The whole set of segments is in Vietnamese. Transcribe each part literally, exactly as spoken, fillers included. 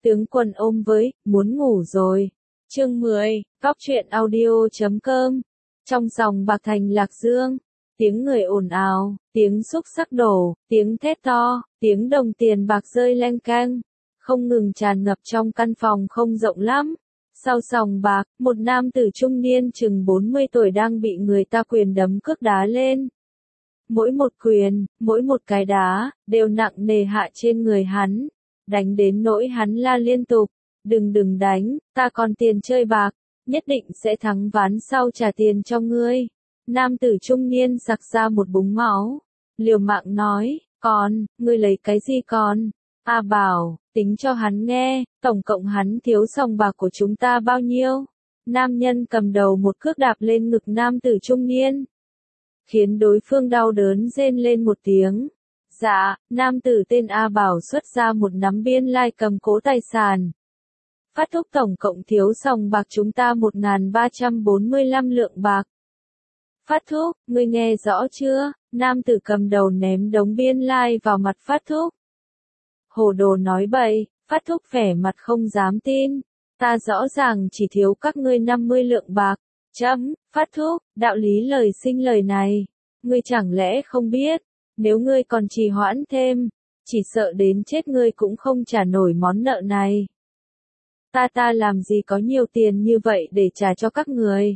Tướng quân ôm với, muốn ngủ rồi. Chương mười, Góc truyện audio chấm com. Trong dòng bạc thành Lạc Dương, tiếng người ồn ào, tiếng xúc xắc đổ, tiếng thét to, tiếng đồng tiền bạc rơi leng keng, không ngừng tràn ngập trong căn phòng không rộng lắm. Sau sòng bạc, một nam tử trung niên chừng bốn mươi tuổi đang bị người ta quyền đấm cước đá lên. Mỗi một quyền, mỗi một cái đá, đều nặng nề hạ trên người hắn, đánh đến nỗi hắn la liên tục, đừng đừng đánh, ta còn tiền chơi bạc, nhất định sẽ thắng ván sau trả tiền cho ngươi. Nam tử trung niên sặc ra một búng máu, liều mạng nói, còn, ngươi lấy cái gì còn? A bảo, tính cho hắn nghe, tổng cộng hắn thiếu sòng bạc của chúng ta bao nhiêu? Nam nhân cầm đầu một cước đạp lên ngực nam tử trung niên, khiến đối phương đau đớn rên lên một tiếng. Dạ, nam tử tên A Bảo xuất ra một nắm biên lai cầm cố tài sản. Phát thúc tổng cộng thiếu sòng bạc chúng ta một nghìn ba trăm bốn mươi lăm lượng bạc. Phát thúc, ngươi nghe rõ chưa? Nam tử cầm đầu ném đống biên lai vào mặt Phát thúc. Hồ đồ nói bậy, Phát thúc vẻ mặt không dám tin. Ta rõ ràng chỉ thiếu các ngươi năm mươi lượng bạc. Chấm, Phát thúc, đạo lý lời sinh lời này. Ngươi chẳng lẽ không biết, nếu ngươi còn trì hoãn thêm, chỉ sợ đến chết ngươi cũng không trả nổi món nợ này. Ta ta làm gì có nhiều tiền như vậy để trả cho các người.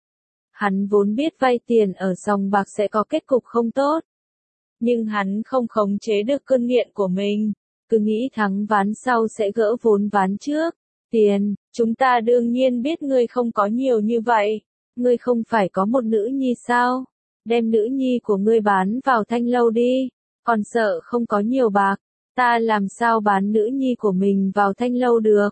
Hắn vốn biết vay tiền ở sòng bạc sẽ có kết cục không tốt. Nhưng hắn không khống chế được cơn nghiện của mình, cứ nghĩ thắng ván sau sẽ gỡ vốn ván trước. Tiền, chúng ta đương nhiên biết ngươi không có nhiều như vậy. Ngươi không phải có một nữ nhi sao? Đem nữ nhi của ngươi bán vào thanh lâu đi. Còn sợ không có nhiều bạc, ta làm sao bán nữ nhi của mình vào thanh lâu được?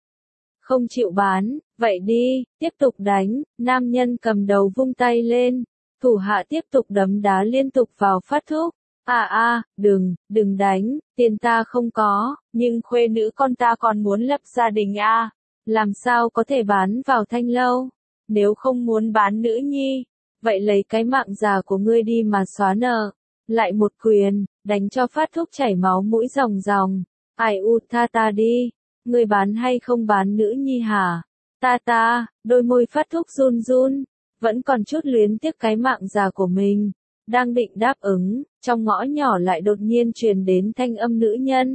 Không chịu bán, vậy đi, tiếp tục đánh. Nam nhân cầm đầu vung tay lên, thủ hạ tiếp tục đấm đá liên tục vào Phát thúc. À à, đừng, đừng đánh, tiền ta không có, nhưng khuê nữ con ta còn muốn lập gia đình à, làm sao có thể bán vào thanh lâu? Nếu không muốn bán nữ nhi, vậy lấy cái mạng già của ngươi đi mà xóa nợ. Lại một quyền, đánh cho Phát thúc chảy máu mũi ròng ròng. Ai u tha ta đi, ngươi bán hay không bán nữ nhi hả? Ta ta, đôi môi Phát thúc run run, vẫn còn chút luyến tiếc cái mạng già của mình. Đang định đáp ứng, trong ngõ nhỏ lại đột nhiên truyền đến thanh âm nữ nhân.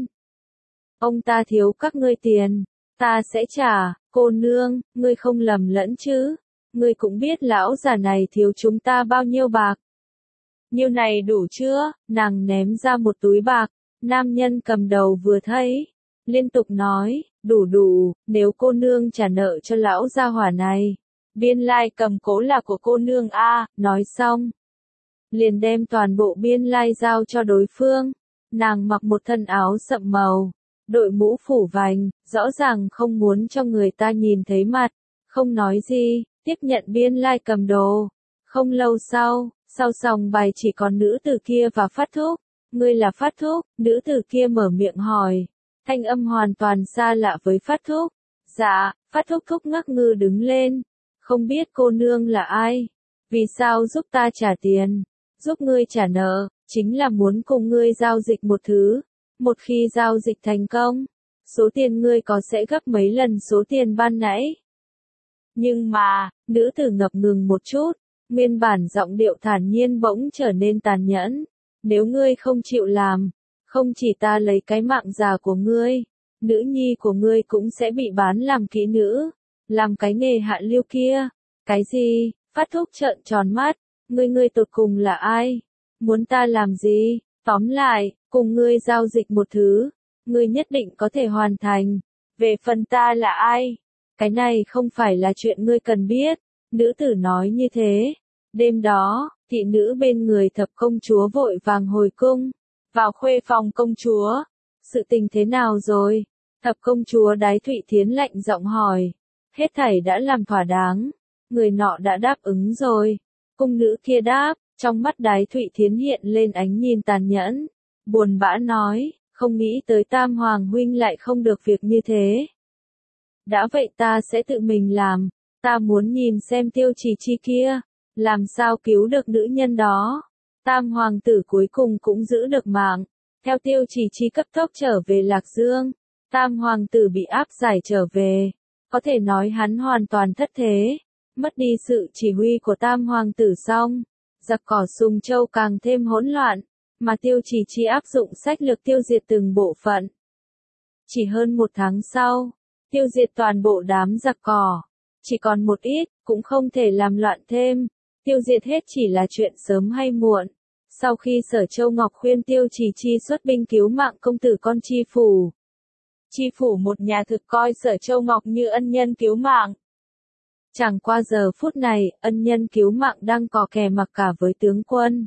Ông ta thiếu các ngươi tiền, ta sẽ trả. Cô nương, ngươi không lầm lẫn chứ? Ngươi cũng biết lão già này thiếu chúng ta bao nhiêu bạc. Nhiêu này đủ chưa? Nàng ném ra một túi bạc. Nam nhân cầm đầu vừa thấy, liên tục nói, đủ đủ, nếu cô nương trả nợ cho lão gia hỏa này. Biên lai cầm cố là của cô nương a. Nói xong, liền đem toàn bộ biên lai giao cho đối phương. Nàng mặc một thân áo sậm màu, đội mũ phủ vành, rõ ràng không muốn cho người ta nhìn thấy mặt, không nói gì, tiếp nhận biên lai cầm đồ. Không lâu sau, sau sòng bài chỉ còn nữ tử kia và Phát thúc. Ngươi là Phát thúc? Nữ tử kia mở miệng hỏi, thanh âm hoàn toàn xa lạ với Phát thúc. Dạ, Phát thúc thúc ngắc ngư đứng lên, không biết cô nương là ai? Vì sao giúp ta trả tiền? Giúp ngươi trả nợ, chính là muốn cùng ngươi giao dịch một thứ. Một khi giao dịch thành công, số tiền ngươi có sẽ gấp mấy lần số tiền ban nãy. Nhưng mà, nữ tử ngập ngừng một chút, nguyên bản giọng điệu thản nhiên bỗng trở nên tàn nhẫn. Nếu ngươi không chịu làm, không chỉ ta lấy cái mạng già của ngươi, nữ nhi của ngươi cũng sẽ bị bán làm kỹ nữ, làm cái nghề hạ lưu kia. Cái gì? Phát thúc trợn tròn mắt, ngươi ngươi tột cùng là ai? Muốn ta làm gì? Tóm lại, cùng ngươi giao dịch một thứ, ngươi nhất định có thể hoàn thành. Về phần ta là ai? Cái này không phải là chuyện ngươi cần biết. Nữ tử nói như thế. Đêm đó, thị nữ bên người thập công chúa vội vàng hồi cung, vào khuê phòng công chúa. Sự tình thế nào rồi? Thập công chúa Đái Thụy Thiến lạnh giọng hỏi. Hết thảy đã làm thỏa đáng, người nọ đã đáp ứng rồi. Cung nữ kia đáp, trong mắt Đái Thụy Thiến hiện lên ánh nhìn tàn nhẫn, buồn bã nói, không nghĩ tới Tam Hoàng huynh lại không được việc như thế. Đã vậy ta sẽ tự mình làm, ta muốn nhìn xem Tiêu Chỉ Chi kia, làm sao cứu được nữ nhân đó. Tam hoàng tử cuối cùng cũng giữ được mạng, theo Tiêu Chỉ Chi cấp tốc trở về Lạc Dương. Tam hoàng tử bị áp giải trở về. Có thể nói hắn hoàn toàn thất thế. Mất đi sự chỉ huy của tam hoàng tử xong. Giặc cỏ Sùng Châu càng thêm hỗn loạn. Mà Tiêu Chỉ Chi áp dụng sách lược tiêu diệt từng bộ phận. Chỉ hơn một tháng sau, tiêu diệt toàn bộ đám giặc cỏ. Chỉ còn một ít, cũng không thể làm loạn thêm. Tiêu diệt hết chỉ là chuyện sớm hay muộn. Sau khi Sở Châu Ngọc khuyên Tiêu Chỉ Chi xuất binh cứu mạng công tử con Chi Phủ. Chi Phủ một nhà thực coi Sở Châu Ngọc như ân nhân cứu mạng. Chẳng qua giờ phút này, ân nhân cứu mạng đang cò kè mặc cả với tướng quân.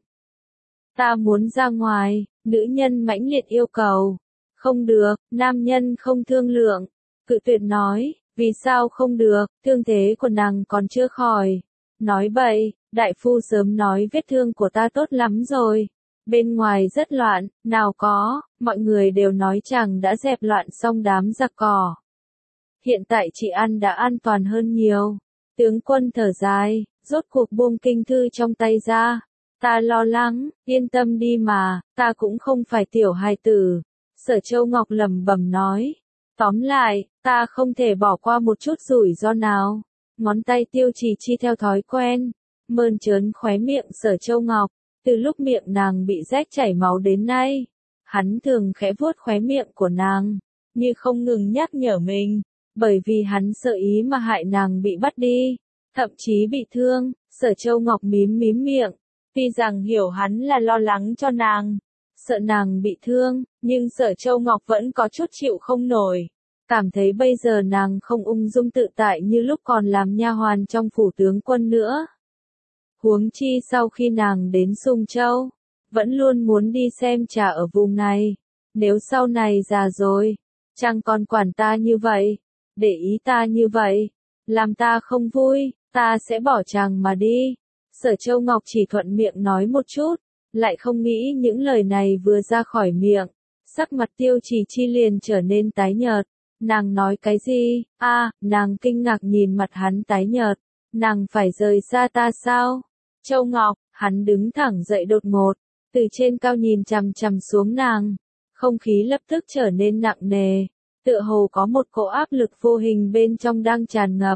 Ta muốn ra ngoài, nữ nhân mãnh liệt yêu cầu. Không được, nam nhân không thương lượng. Cự tuyệt nói, vì sao không được, thương thế của nàng còn chưa khỏi. Nói bậy, đại phu sớm nói vết thương của ta tốt lắm rồi. Bên ngoài rất loạn, nào có, mọi người đều nói chàng đã dẹp loạn xong đám giặc cỏ. Hiện tại chị ăn đã an toàn hơn nhiều. Tướng quân thở dài, rốt cuộc buông kinh thư trong tay ra. Ta lo lắng, yên tâm đi mà, ta cũng không phải tiểu hài tử. Sở Châu Ngọc lẩm bẩm nói. Tóm lại, ta không thể bỏ qua một chút rủi ro nào. Ngón tay Tiêu Chỉ Chi theo thói quen, mơn trớn khóe miệng Sở Châu Ngọc. Từ lúc miệng nàng bị rách chảy máu đến nay, hắn thường khẽ vuốt khóe miệng của nàng, như không ngừng nhắc nhở mình, bởi vì hắn sợ ý mà hại nàng bị bắt đi, thậm chí bị thương. Sở Châu Ngọc mím mím miệng, tuy rằng hiểu hắn là lo lắng cho nàng, sợ nàng bị thương, nhưng Sở Châu Ngọc vẫn có chút chịu không nổi, cảm thấy bây giờ nàng không ung dung tự tại như lúc còn làm nha hoàn trong phủ tướng quân nữa. Huống chi sau khi nàng đến Sùng Châu, vẫn luôn muốn đi xem trà ở vùng này. Nếu sau này già rồi, chẳng còn quản ta như vậy, để ý ta như vậy, làm ta không vui, ta sẽ bỏ chàng mà đi. Sở Châu Ngọc chỉ thuận miệng nói một chút, lại không nghĩ những lời này vừa ra khỏi miệng. Sắc mặt Tiêu Chỉ Chi liền trở nên tái nhợt. Nàng nói cái gì? A, à, nàng kinh ngạc nhìn mặt hắn tái nhợt. Nàng phải rời xa ta sao? Châu Ngọc, hắn đứng thẳng dậy đột ngột, từ trên cao nhìn chằm chằm xuống nàng. Không khí lập tức trở nên nặng nề, tựa hồ có một cỗ áp lực vô hình bên trong đang tràn ngập.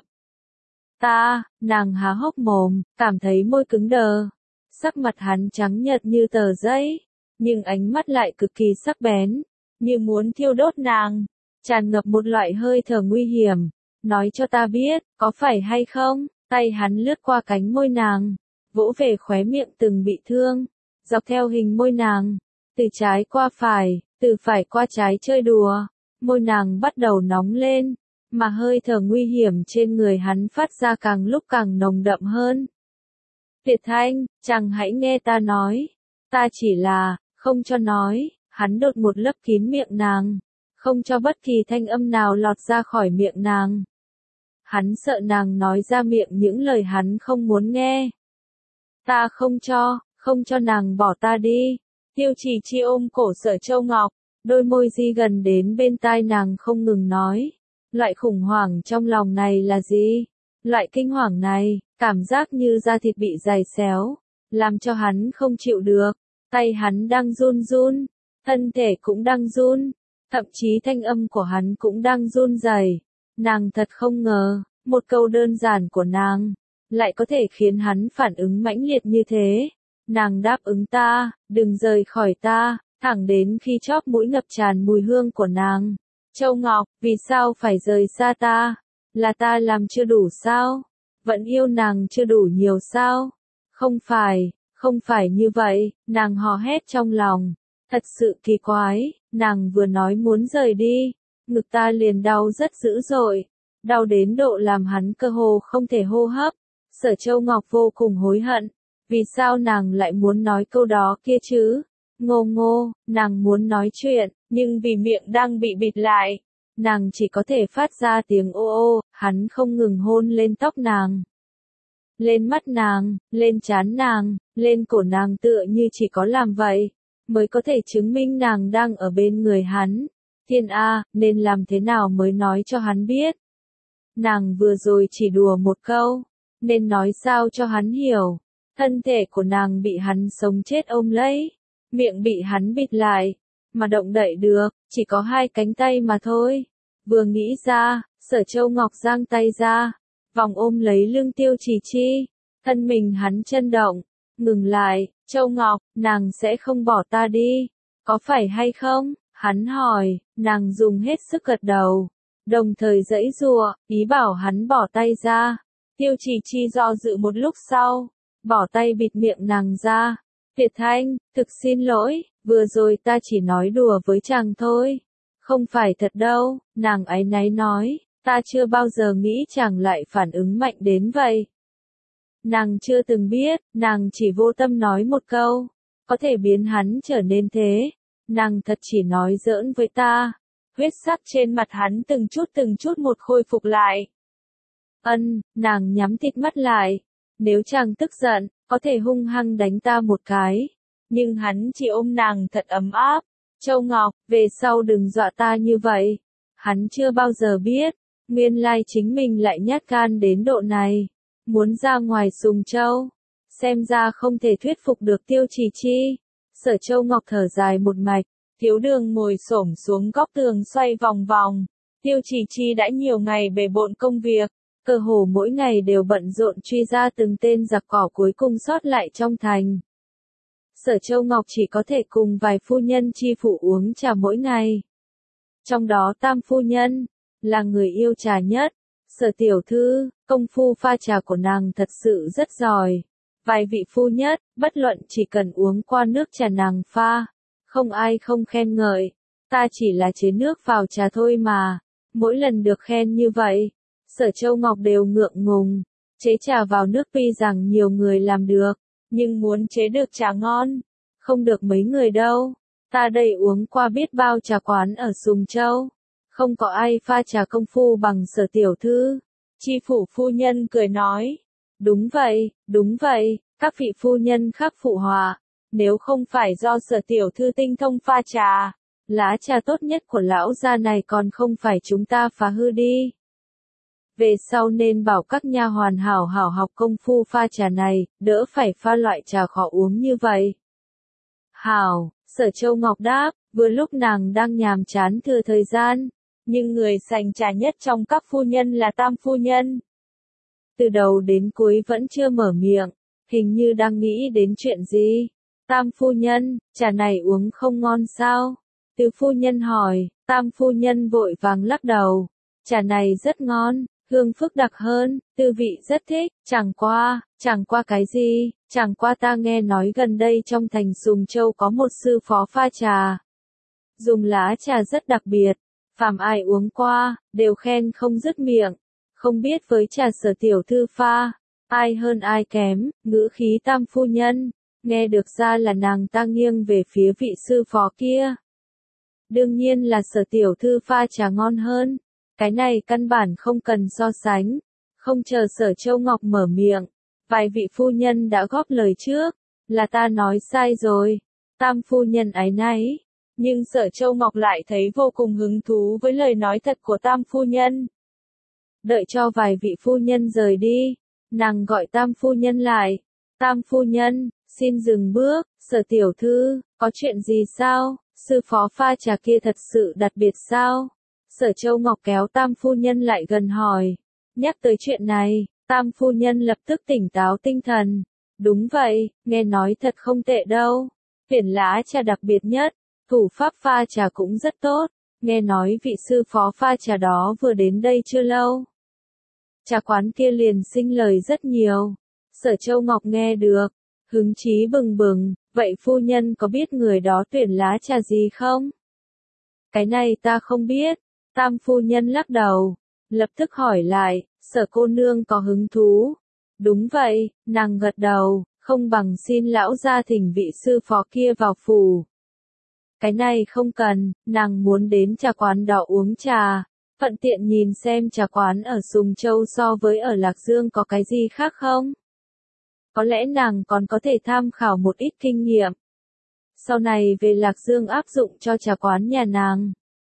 Ta, nàng há hốc mồm, cảm thấy môi cứng đờ. Sắc mặt hắn trắng nhợt như tờ giấy, nhưng ánh mắt lại cực kỳ sắc bén, như muốn thiêu đốt nàng, tràn ngập một loại hơi thở nguy hiểm. Nói cho ta biết, có phải hay không? Tay hắn lướt qua cánh môi nàng, vỗ về khóe miệng từng bị thương, dọc theo hình môi nàng, từ trái qua phải, từ phải qua trái chơi đùa, môi nàng bắt đầu nóng lên, mà hơi thở nguy hiểm trên người hắn phát ra càng lúc càng nồng đậm hơn. Tuyệt Thanh, chàng hãy nghe ta nói, ta chỉ là, không cho nói, hắn đột một lấp kín miệng nàng, không cho bất kỳ thanh âm nào lọt ra khỏi miệng nàng. Hắn sợ nàng nói ra miệng những lời hắn không muốn nghe. Ta không cho, không cho nàng bỏ ta đi. Tiêu Chỉ Chi ôm cổ Sở Châu Ngọc, đôi môi di gần đến bên tai nàng không ngừng nói. Loại khủng hoảng trong lòng này là gì? Loại kinh hoàng này, cảm giác như da thịt bị giày xéo, làm cho hắn không chịu được. Tay hắn đang run run, thân thể cũng đang run, thậm chí thanh âm của hắn cũng đang run rẩy. Nàng thật không ngờ, một câu đơn giản của nàng lại có thể khiến hắn phản ứng mãnh liệt như thế. Nàng đáp ứng ta, đừng rời khỏi ta, thẳng đến khi chóp mũi ngập tràn mùi hương của nàng. Châu Ngọc, vì sao phải rời xa ta? Là ta làm chưa đủ sao? Vẫn yêu nàng chưa đủ nhiều sao? Không phải, không phải như vậy, nàng hò hét trong lòng. Thật sự kỳ quái, nàng vừa nói muốn rời đi, ngực ta liền đau rất dữ dội, đau đến độ làm hắn cơ hồ không thể hô hấp. Sở Châu Ngọc vô cùng hối hận, vì sao nàng lại muốn nói câu đó kia chứ? Ngô ngô, nàng muốn nói chuyện, nhưng vì miệng đang bị bịt lại, nàng chỉ có thể phát ra tiếng ô ô. Hắn không ngừng hôn lên tóc nàng, lên mắt nàng, lên trán nàng, lên cổ nàng, tựa như chỉ có làm vậy mới có thể chứng minh nàng đang ở bên người hắn. Thiên A, nên làm thế nào mới nói cho hắn biết? Nàng vừa rồi chỉ đùa một câu, nên nói sao cho hắn hiểu? Thân thể của nàng bị hắn sống chết ôm lấy, miệng bị hắn bịt lại, mà động đậy được, chỉ có hai cánh tay mà thôi. Vừa nghĩ ra, Sở Châu Ngọc giang tay ra, vòng ôm lấy lưng Tiêu Chỉ Chi, thân mình hắn chân động, ngừng lại, Châu Ngọc, nàng sẽ không bỏ ta đi, có phải hay không? Hắn hỏi, nàng dùng hết sức gật đầu, đồng thời giãy giụa, ý bảo hắn bỏ tay ra. Tiêu Chỉ Chi do dự một lúc sau, bỏ tay bịt miệng nàng ra. Việt Thanh, thực xin lỗi, vừa rồi ta chỉ nói đùa với chàng thôi. Không phải thật đâu, nàng áy náy nói, ta chưa bao giờ nghĩ chàng lại phản ứng mạnh đến vậy. Nàng chưa từng biết, nàng chỉ vô tâm nói một câu, có thể biến hắn trở nên thế. Nàng thật chỉ nói giỡn với ta. Huyết sắc trên mặt hắn từng chút từng chút một khôi phục lại. Ân, nàng nhắm tịt mắt lại. Nếu chàng tức giận, có thể hung hăng đánh ta một cái. Nhưng hắn chỉ ôm nàng thật ấm áp. Châu Ngọc, về sau đừng dọa ta như vậy. Hắn chưa bao giờ biết, nguyên lai chính mình lại nhát gan đến độ này. Muốn ra ngoài Sùng Châu. Xem ra không thể thuyết phục được Tiêu Chỉ Chi. Sở Châu Ngọc thở dài một mạch. Thiếu Đường ngồi xổm xuống góc tường xoay vòng vòng. Tiêu Chỉ Chi đã nhiều ngày bề bộn công việc. Cơ hồ mỗi ngày đều bận rộn truy ra từng tên giặc cỏ cuối cùng sót lại trong thành. Sở Châu Ngọc chỉ có thể cùng vài phu nhân chi phủ uống trà mỗi ngày. Trong đó Tam phu nhân, là người yêu trà nhất. Sở tiểu thư, công phu pha trà của nàng thật sự rất giỏi. Vài vị phu nhất, bất luận chỉ cần uống qua nước trà nàng pha, không ai không khen ngợi. Ta chỉ là chế nước vào trà thôi mà, mỗi lần được khen như vậy, Sở Châu Ngọc đều ngượng ngùng. Chế trà vào nước tuy rằng nhiều người làm được, nhưng muốn chế được trà ngon, không được mấy người đâu. Ta đây uống qua biết bao trà quán ở Sùng Châu, không có ai pha trà công phu bằng Sở tiểu thư. Chi phủ phu nhân cười nói, đúng vậy, đúng vậy, các vị phu nhân khác phụ họa, nếu không phải do Sở tiểu thư tinh thông pha trà, lá trà tốt nhất của lão gia này còn không phải chúng ta phá hư đi. Về sau nên bảo các nha hoàn hảo hảo học công phu pha trà này, đỡ phải pha loại trà khó uống như vậy. Hảo, Sở Châu Ngọc đáp, vừa lúc nàng đang nhàm chán thừa thời gian, nhưng người sành trà nhất trong các phu nhân là Tam phu nhân. Từ đầu đến cuối vẫn chưa mở miệng, hình như đang nghĩ đến chuyện gì. Tam phu nhân, trà này uống không ngon sao? Từ phu nhân hỏi, Tam phu nhân vội vàng lắc đầu. Trà này rất ngon, hương phức đặc hơn, tư vị rất thích, chẳng qua, chẳng qua cái gì, chẳng qua ta nghe nói gần đây trong thành Sùng Châu có một sư phó pha trà. Dùng lá trà rất đặc biệt, phàm ai uống qua, đều khen không dứt miệng. Không biết với trà Sở tiểu thư pha, ai hơn ai kém, ngữ khí Tam phu nhân, nghe được ra là nàng ta nghiêng về phía vị sư phó kia. Đương nhiên là Sở tiểu thư pha trà ngon hơn, cái này căn bản không cần so sánh. Không chờ Sở Châu Ngọc mở miệng, vài vị phu nhân đã góp lời trước, là ta nói sai rồi. Tam phu nhân áy náy, nhưng Sở Châu Ngọc lại thấy vô cùng hứng thú với lời nói thật của Tam phu nhân. Đợi cho vài vị phu nhân rời đi, nàng gọi Tam phu nhân lại. Tam phu nhân, xin dừng bước, Sở tiểu thư, có chuyện gì sao? Sư phó pha trà kia thật sự đặc biệt sao? Sở Châu Ngọc kéo Tam phu nhân lại gần hỏi. Nhắc tới chuyện này, Tam phu nhân lập tức tỉnh táo tinh thần. Đúng vậy, nghe nói thật không tệ đâu. Tuyển lá trà đặc biệt nhất, thủ pháp pha trà cũng rất tốt. Nghe nói vị sư phó pha trà đó vừa đến đây chưa lâu. Trà quán kia liền sinh lời rất nhiều. Sở Châu Ngọc nghe được, hứng chí bừng bừng, vậy phu nhân có biết người đó tuyển lá trà gì không? Cái này ta không biết. Tam phu nhân lắc đầu, lập tức hỏi lại, Sở cô nương có hứng thú. Đúng vậy, nàng gật đầu, không bằng xin lão gia thỉnh vị sư phó kia vào phủ. Cái này không cần, nàng muốn đến trà quán đó uống trà, thuận tiện nhìn xem trà quán ở Sùng Châu so với ở Lạc Dương có cái gì khác không. Có lẽ nàng còn có thể tham khảo một ít kinh nghiệm. Sau này về Lạc Dương áp dụng cho trà quán nhà nàng.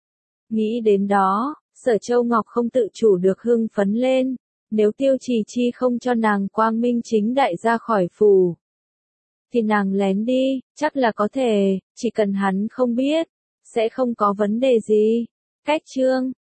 Nghĩ đến đó, Sở Châu Ngọc không tự chủ được hưng phấn lên, nếu Tiêu Chỉ Chi không cho nàng quang minh chính đại ra khỏi phủ, thì nàng lén đi, chắc là có thể, chỉ cần hắn không biết, sẽ không có vấn đề gì. Cách chương